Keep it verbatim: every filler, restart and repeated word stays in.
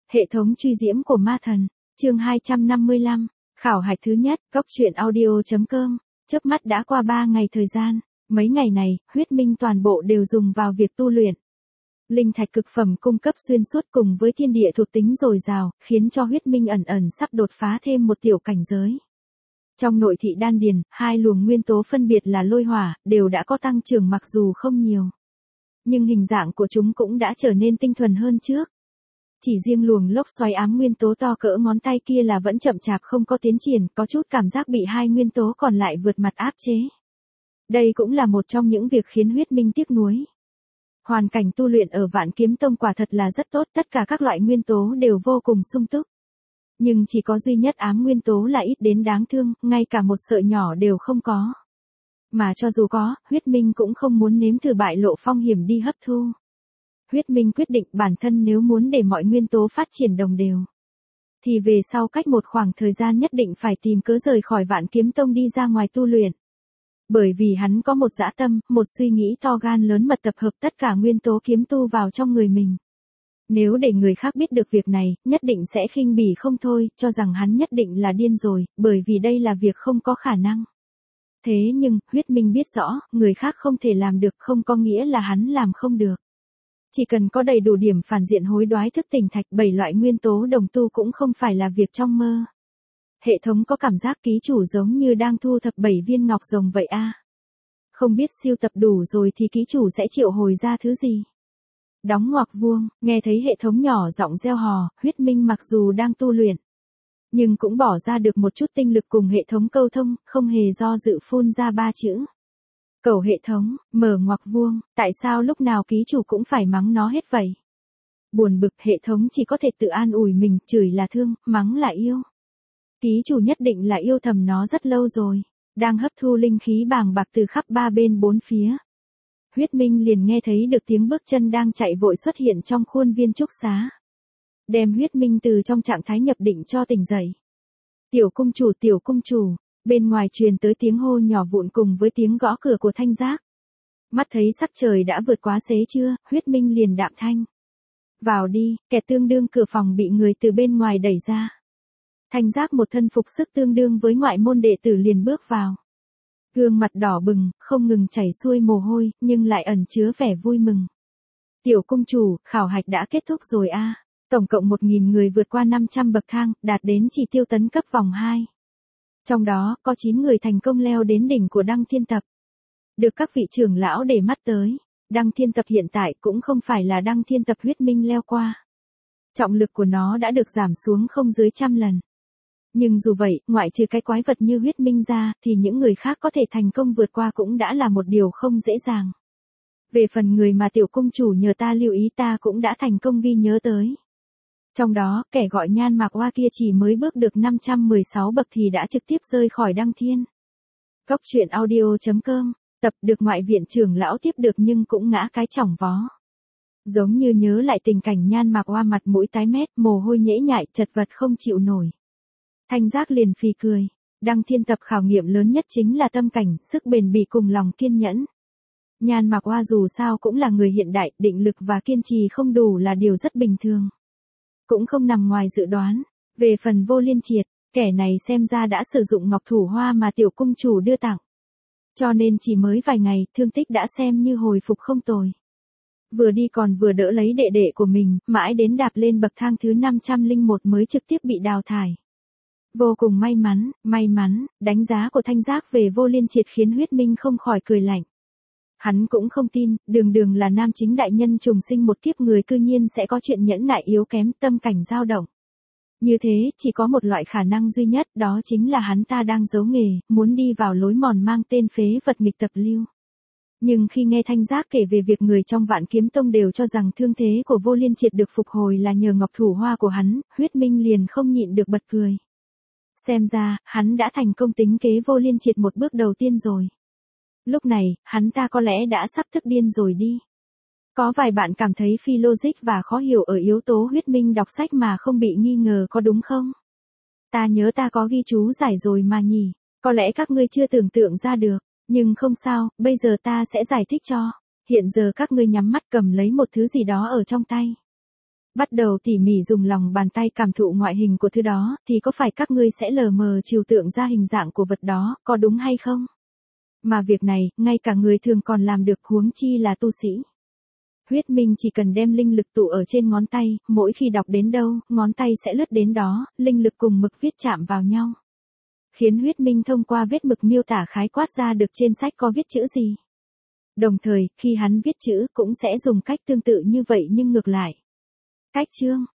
Hệ thống truy diễm của ma thần, chương hai trăm năm mươi lăm, khảo hạch thứ nhất, góc truyện audio chấm com, chớp mắt đã qua ba ngày thời gian, mấy ngày này, huyết minh toàn bộ đều dùng vào việc tu luyện. Linh thạch cực phẩm cung cấp xuyên suốt cùng với thiên địa thuộc tính dồi dào, khiến cho huyết minh ẩn ẩn sắp đột phá thêm một tiểu cảnh giới. Trong nội thị đan điền, hai luồng nguyên tố phân biệt là lôi hỏa, đều đã có tăng trưởng mặc dù không nhiều. Nhưng hình dạng của chúng cũng đã trở nên tinh thuần hơn trước. Chỉ riêng luồng lốc xoáy ám nguyên tố to cỡ ngón tay kia là vẫn chậm chạp không có tiến triển, có chút cảm giác bị hai nguyên tố còn lại vượt mặt áp chế. Đây cũng là một trong những việc khiến huyết minh tiếc nuối. Hoàn cảnh tu luyện ở Vạn Kiếm Tông quả thật là rất tốt, tất cả các loại nguyên tố đều vô cùng sung túc. Nhưng chỉ có duy nhất ám nguyên tố là ít đến đáng thương, ngay cả một sợi nhỏ đều không có. Mà cho dù có, huyết minh cũng không muốn nếm thử bại lộ phong hiểm đi hấp thu. Huyết minh quyết định bản thân nếu muốn để mọi nguyên tố phát triển đồng đều, thì về sau cách một khoảng thời gian nhất định phải tìm cớ rời khỏi Vạn Kiếm Tông đi ra ngoài tu luyện. Bởi vì hắn có một dã tâm, một suy nghĩ to gan lớn mật tập hợp tất cả nguyên tố kiếm tu vào trong người mình. Nếu để người khác biết được việc này, nhất định sẽ khinh bỉ không thôi, cho rằng hắn nhất định là điên rồi, bởi vì đây là việc không có khả năng. Thế nhưng, huyết minh biết rõ, người khác không thể làm được không có nghĩa là hắn làm không được. Chỉ cần có đầy đủ điểm phản diện hối đoái thức tỉnh thạch, bảy loại nguyên tố đồng tu cũng không phải là việc trong mơ. Hệ thống có cảm giác ký chủ giống như đang thu thập bảy viên ngọc rồng vậy a. Không biết siêu tập đủ rồi thì ký chủ sẽ triệu hồi ra thứ gì? Đóng ngoặc vuông, nghe thấy hệ thống nhỏ giọng reo hò, huyết minh mặc dù đang tu luyện, nhưng cũng bỏ ra được một chút tinh lực cùng hệ thống câu thông, không hề do dự phun ra ba chữ. Cầu hệ thống, mở ngoặc vuông, tại sao lúc nào ký chủ cũng phải mắng nó hết vậy? Buồn bực, hệ thống chỉ có thể tự an ủi mình, chửi là thương, mắng là yêu. Ký chủ nhất định là yêu thầm nó rất lâu rồi, đang hấp thu linh khí bàng bạc từ khắp ba bên bốn phía. Huyết minh liền nghe thấy được tiếng bước chân đang chạy vội xuất hiện trong khuôn viên trúc xá. Đem huyết minh từ trong trạng thái nhập định cho tỉnh dậy. Tiểu cung chủ, tiểu cung chủ, bên ngoài truyền tới tiếng hô nhỏ vụn cùng với tiếng gõ cửa của Thanh Giác. Mắt thấy sắc trời đã vượt quá xế trưa, huyết minh liền đạm thanh. Vào đi, kẻ tương đương cửa phòng bị người từ bên ngoài đẩy ra. Thanh Giác một thân phục sức tương đương với ngoại môn đệ tử liền bước vào. Gương mặt đỏ bừng, không ngừng chảy xuôi mồ hôi, nhưng lại ẩn chứa vẻ vui mừng. Tiểu cung chủ, khảo hạch đã kết thúc rồi a. À. Tổng cộng một nghìn người vượt qua năm trăm bậc thang, đạt đến chỉ tiêu tấn cấp vòng hai. Trong đó, có chín người thành công leo đến đỉnh của Đăng Thiên Tập. Được các vị trưởng lão để mắt tới. Đăng Thiên Tập hiện tại cũng không phải là Đăng Thiên Tập huyết minh leo qua. Trọng lực của nó đã được giảm xuống không dưới trăm lần. Nhưng dù vậy, ngoại trừ cái quái vật như huyết minh ra, thì những người khác có thể thành công vượt qua cũng đã là một điều không dễ dàng. Về phần người mà tiểu cung chủ nhờ ta lưu ý ta cũng đã thành công ghi nhớ tới. Trong đó, kẻ gọi Nhan Mạc Oa kia chỉ mới bước được năm trăm mười sáu bậc thì đã trực tiếp rơi khỏi Đăng Thiên. Góc truyện audio chấm com, tập được ngoại viện trưởng lão tiếp được nhưng cũng ngã cái chỏng vó. Giống như nhớ lại tình cảnh Nhan Mạc Oa mặt mũi tái mét, mồ hôi nhễ nhại, chật vật không chịu nổi. Thanh Giác liền phì cười. Đăng Thiên Tập khảo nghiệm lớn nhất chính là tâm cảnh, sức bền bỉ cùng lòng kiên nhẫn. Nhan Mạc Oa dù sao cũng là người hiện đại, định lực và kiên trì không đủ là điều rất bình thường. Cũng không nằm ngoài dự đoán. Về phần Vô Liên Triệt, kẻ này xem ra đã sử dụng ngọc thủ hoa mà tiểu cung chủ đưa tặng. Cho nên chỉ mới vài ngày, thương tích đã xem như hồi phục không tồi. Vừa đi còn vừa đỡ lấy đệ đệ của mình, mãi đến đạp lên bậc thang thứ năm trăm lẻ một mới trực tiếp bị đào thải. Vô cùng may mắn, may mắn, đánh giá của Thanh Giác về Vô Liên Triệt khiến huyết minh không khỏi cười lạnh. Hắn cũng không tin, đường đường là nam chính đại nhân trùng sinh một kiếp người cư nhiên sẽ có chuyện nhẫn nại yếu kém, tâm cảnh dao động. Như thế, chỉ có một loại khả năng duy nhất, đó chính là hắn ta đang giấu nghề, muốn đi vào lối mòn mang tên phế vật nghịch tập lưu. Nhưng khi nghe Thanh Giác kể về việc người trong Vạn Kiếm Tông đều cho rằng thương thế của Vô Liên Triệt được phục hồi là nhờ ngọc thủ hoa của hắn, huyết minh liền không nhịn được bật cười. Xem ra, hắn đã thành công tính kế Vô Liên Triệt một bước đầu tiên rồi. Lúc này, hắn ta có lẽ đã sắp thức điên rồi đi. Có vài bạn cảm thấy phi logic và khó hiểu ở yếu tố huyết minh đọc sách mà không bị nghi ngờ có đúng không? Ta nhớ ta có ghi chú giải rồi mà nhỉ, có lẽ các ngươi chưa tưởng tượng ra được, nhưng không sao, bây giờ ta sẽ giải thích cho. Hiện giờ các ngươi nhắm mắt cầm lấy một thứ gì đó ở trong tay. Bắt đầu tỉ mỉ dùng lòng bàn tay cảm thụ ngoại hình của thứ đó, thì có phải các ngươi sẽ lờ mờ trừu tượng ra hình dạng của vật đó, có đúng hay không? Mà việc này, ngay cả người thường còn làm được, huống chi là tu sĩ. Huyết Minh chỉ cần đem linh lực tụ ở trên ngón tay, mỗi khi đọc đến đâu, ngón tay sẽ lướt đến đó, linh lực cùng mực viết chạm vào nhau. Khiến Huyết Minh thông qua vết mực miêu tả khái quát ra được trên sách có viết chữ gì. Đồng thời, khi hắn viết chữ cũng sẽ dùng cách tương tự như vậy nhưng ngược lại. Cách chương